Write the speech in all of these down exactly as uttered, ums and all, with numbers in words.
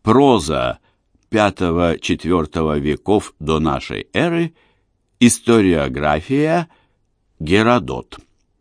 Проза пятого-четвёртого веков до нашей эры. Историография. Геродот.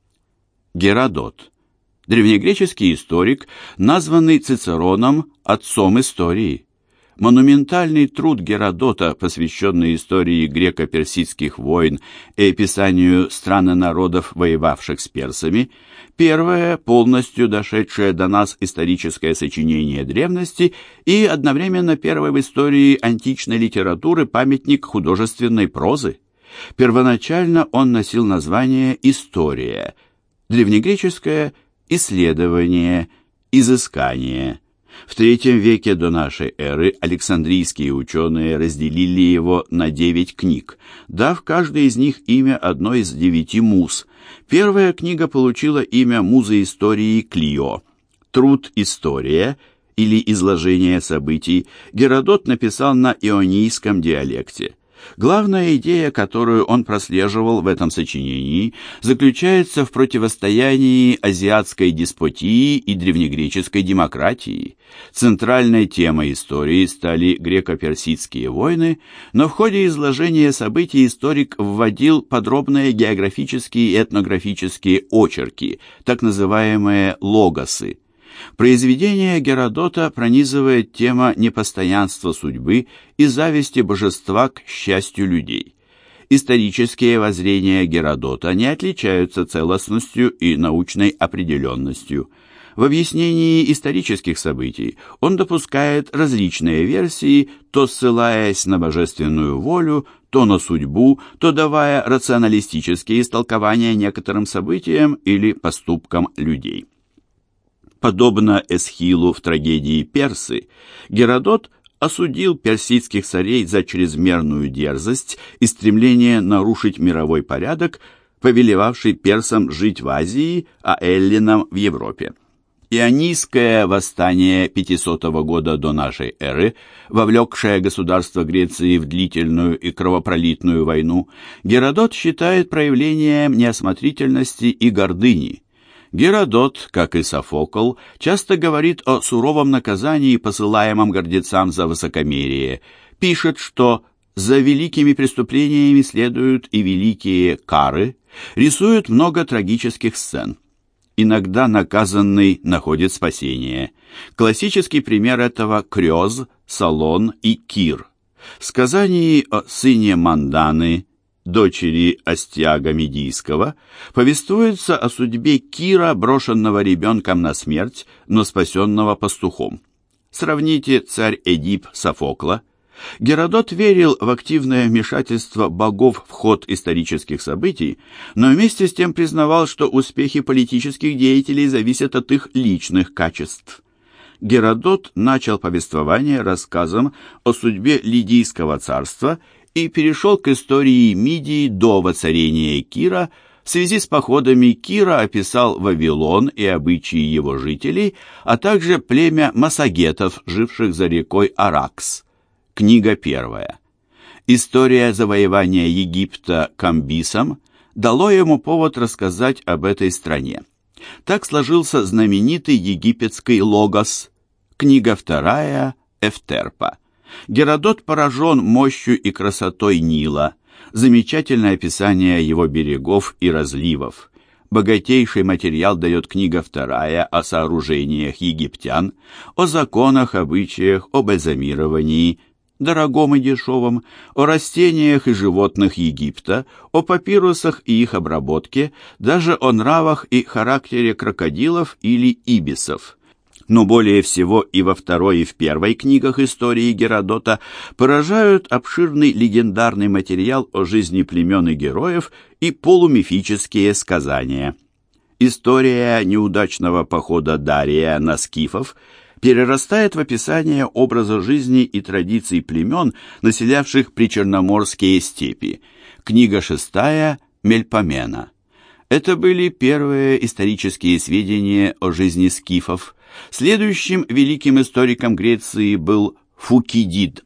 Геродот. Древнегреческий историк, названный Цицероном отцом истории. Монументальный труд Геродота, посвященный истории греко-персидских войн и описанию стран и народов, воевавших с персами, первое, полностью дошедшее до нас историческое сочинение древности и одновременно первое в истории античной литературы памятник художественной прозы. Первоначально он носил название «История», древнегреческое «Исследование», «Изыскание». В третьем веке до нашей эры александрийские ученые разделили его на девять книг, дав каждой из них имя одной из девяти муз. Первая книга получила имя музы истории Клио. Труд «История» или «Изложение событий» Геродот написал на ионийском диалекте. Главная идея, которую он прослеживал в этом сочинении, заключается в противостоянии азиатской деспотии и древнегреческой демократии. Центральной темой истории стали греко-персидские войны, но в ходе изложения событий историк вводил подробные географические и этнографические очерки, так называемые логосы. Произведение Геродота пронизывает тема непостоянства судьбы и зависти божества к счастью людей. Исторические воззрения Геродота не отличаются целостностью и научной определенностью. В объяснении исторических событий он допускает различные версии, то ссылаясь на божественную волю, то на судьбу, то давая рационалистические истолкования некоторым событиям или поступкам людей. Подобно Эсхилу в трагедии «Персы», Геродот осудил персидских царей за чрезмерную дерзость и стремление нарушить мировой порядок, повелевавший персам жить в Азии, а эллинам в Европе. Ионийское восстание пятисотого года до нашей эры, вовлекшее государство Греции в длительную и кровопролитную войну, Геродот считает проявлением неосмотрительности и гордыни. Геродот, как и Софокл, часто говорит о суровом наказании, посылаемом гордецам за высокомерие. Пишет, что «за великими преступлениями следуют и великие кары», рисует много трагических сцен. Иногда наказанный находит спасение. Классический пример этого – Крёз, Салон и Кир. В сказании о сыне Манданы, дочери Астиага Медийского, повествуется о судьбе Кира, брошенного ребенком на смерть, но спасенного пастухом. Сравните царь Эдип Софокла. Геродот верил в активное вмешательство богов в ход исторических событий, но вместе с тем признавал, что успехи политических деятелей зависят от их личных качеств. Геродот начал повествование рассказом о судьбе Лидийского царства и перешел к истории Мидии до воцарения Кира. В связи с походами Кира описал Вавилон и обычаи его жителей, а также племя массагетов, живших за рекой Аракс. Книга первая. История завоевания Египта Камбисом дало ему повод рассказать об этой стране. Так сложился знаменитый египетский логос. Книга вторая. Эфтерпа. Геродот поражен мощью и красотой Нила, замечательное описание его берегов и разливов. Богатейший материал дает книга вторая о сооружениях египтян, о законах, обычаях, о бальзамировании, дорогом и дешевом, о растениях и животных Египта, о папирусах и их обработке, даже о нравах и характере крокодилов или ибисов. Но более всего и во второй, и в первой книгах истории Геродота поражают обширный легендарный материал о жизни племен и героев и полумифические сказания. История неудачного похода Дария на скифов перерастает в описание образа жизни и традиций племен, населявших причерноморские степи. Книга шестая. Мельпомена. Это были первые исторические сведения о жизни скифов. Следующим великим историком Греции был Фукидид.